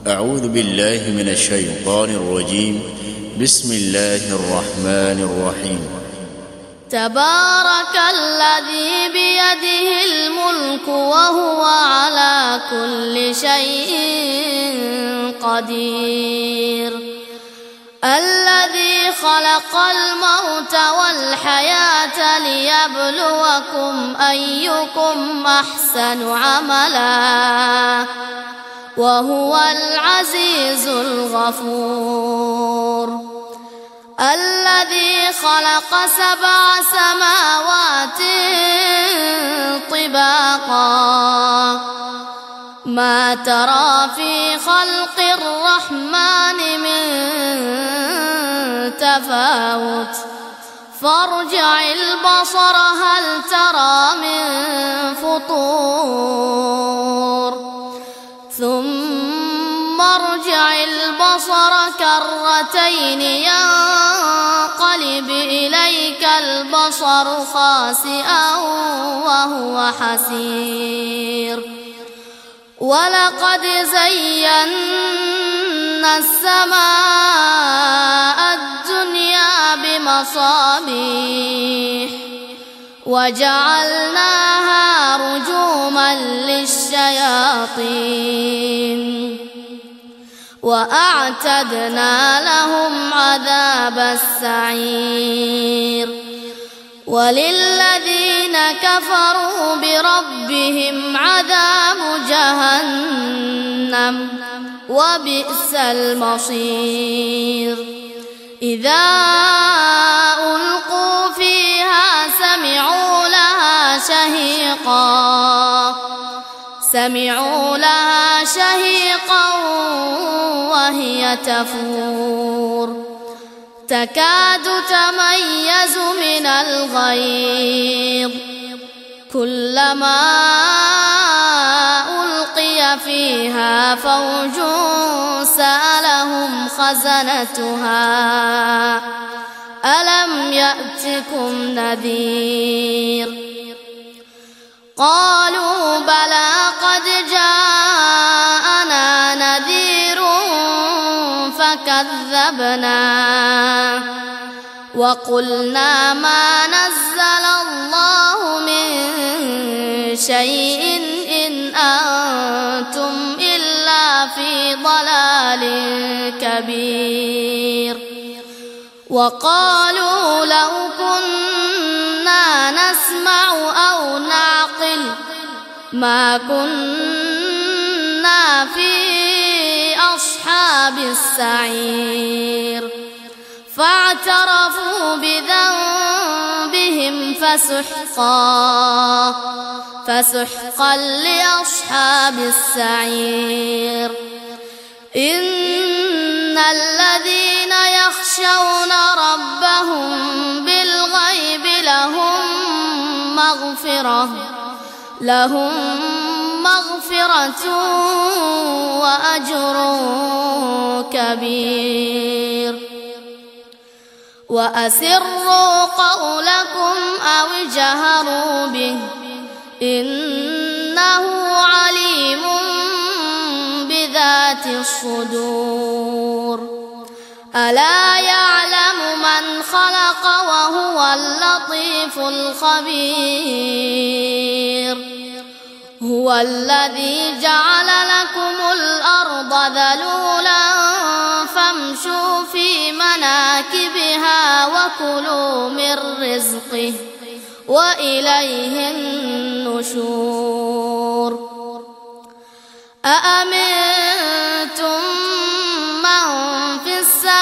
أعوذ بالله من الشيطان الرجيم. بسم الله الرحمن الرحيم. تبارك الذي بيده الملك وهو على كل شيء قدير، الذي خلق الموت والحياة ليبلوكم أيكم أحسن عملا وهو العزيز الغفور، الذي خلق 7 سماوات طباقا ما ترى في خلق الرحمن من تفاوت فارجع البصر هل ترى من فطور ثم ارجع البصر كرتين ينقلب إليك البصر خاسئا وهو حسير، ولقد زينا السماء الدنيا بمصابيح وجعلناها رجوما للشياطين وأعتدنا لهم عذاب السعير، وللذين كفروا بربهم عذاب جهنم وبئس المصير. إذا ألقوا فيها سمعوا لها شهيقا وهي تفور تكاد تميز من الغيظ، كلما ألقي فيها فوج سألهم خزنتها ألم يأتكم نذير؟ قالوا بلى قد جاءنا نذير فكذبنا وقلنا ما نزل الله من شيء إن أنتم إلا في ضلال كبير، وقالوا لو كنا نسمع أو نعقل ما كنا في أصحاب السعير، فاعترفوا بذنبهم فسحقا لأصحاب السعير. إن الذين يخشون ربهم بالغيب لهم مغفرة وأجر كبير. وأسروا قولكم أو اجهروا به إنه عليم بذات الصدور. ألا يعلم من خلق وهو اللطيف الخبير. هو الذي جعل لكم الأرض ذلولا فامشوا في مناكبها وكلوا من رزقه وإليه النشور. أأمنتم من في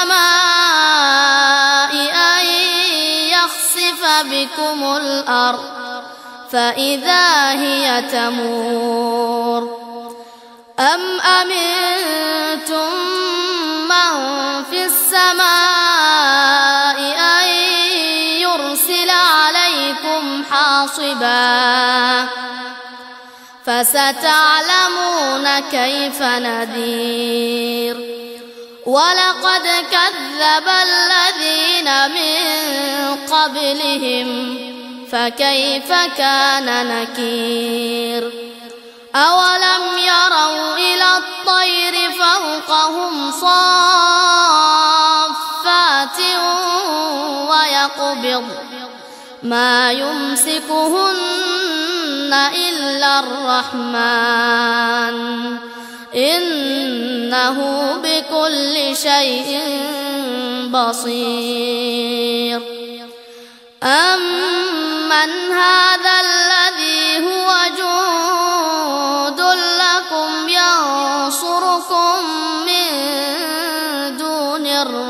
السماء أن يخسف بكم الأرض فإذا هي تمور، أم أمنتم من في السماء أن يرسل عليكم حاصبا فستعلمون كيف نذير. ولقد كذب الذين من قبلهم فكيف كان نكير. أولم يروا إلى الطير فوقهم ما يمسكهن إلا الرحمن إنه بكل شيء بصير. أمن هذا الذي هو جند لكم ينصركم من دون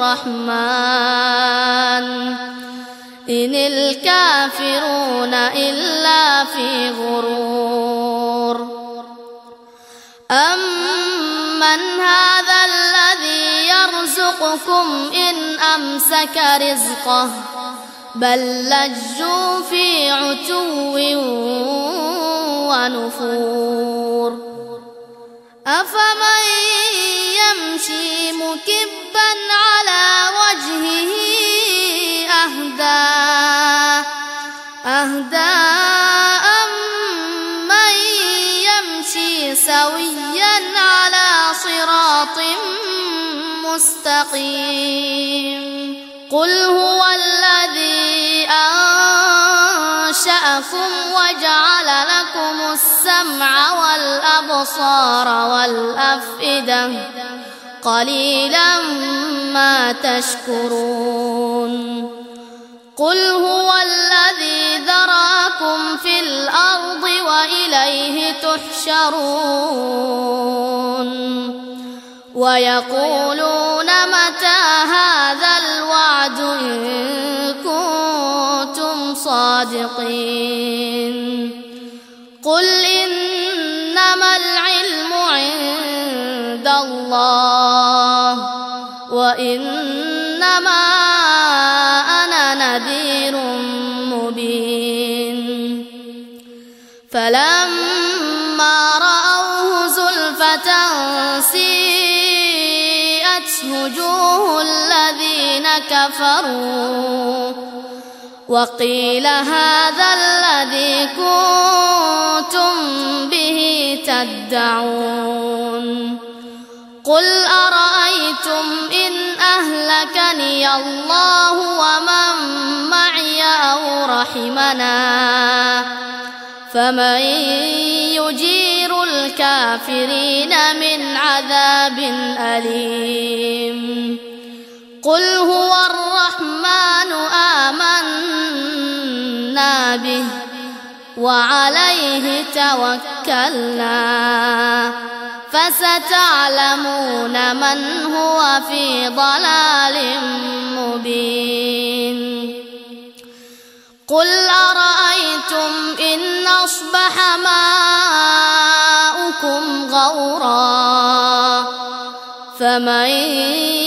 الرحمن إن الكافرون إلا في غرور. أمن هذا الذي يرزقكم إن أمسك رزقه بل لجوا في عتو ونفور. أفمن يمشي مكبا على وجهه أهدى أمن يمشي سويا على صراط مستقيم. قل هو الذي أنشأكم وجعل لكم السمع والأبصار والأفئدة قليلا ما تشكرون. قل هو الذي ذراكم في الأرض وإليه تحشرون. ويقولون متى هذا الوعد إن كنتم صادقين. قل إنما العلم عند الله وإنما أنا نذير مبين. فلما رأوه زلفة سيئت وجوه الذين كفروا وقيل هذا الذي كنتم به تدعون. قل أرأيتم إن أهلكني الله ومن معي أو رحمنا فمن يجير الكافرين من عذاب أليم. قل هو الرحمن آمنا به وعليه توكلنا فستعلمون من هو في ضلال مبين. قل أرأيتم إن أصبح ماؤكم غورا فمن